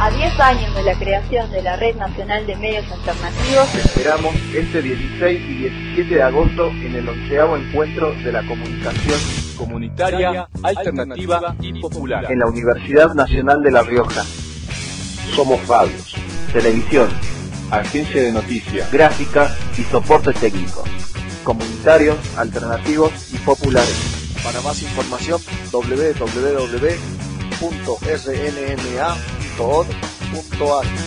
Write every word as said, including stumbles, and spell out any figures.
A diez años de la creación de la Red Nacional de Medios Alternativos, esperamos este dieciséis y diecisiete de agosto en el onceavo encuentro de la comunicación comunitaria, alternativa y popular en la Universidad Nacional de La Rioja. Somos radios, televisión, agencia de noticias, gráfica y soporte técnico, comunitarios, alternativos y populares. Para más información, doble u doble u doble u punto r n m a punto org punto a r.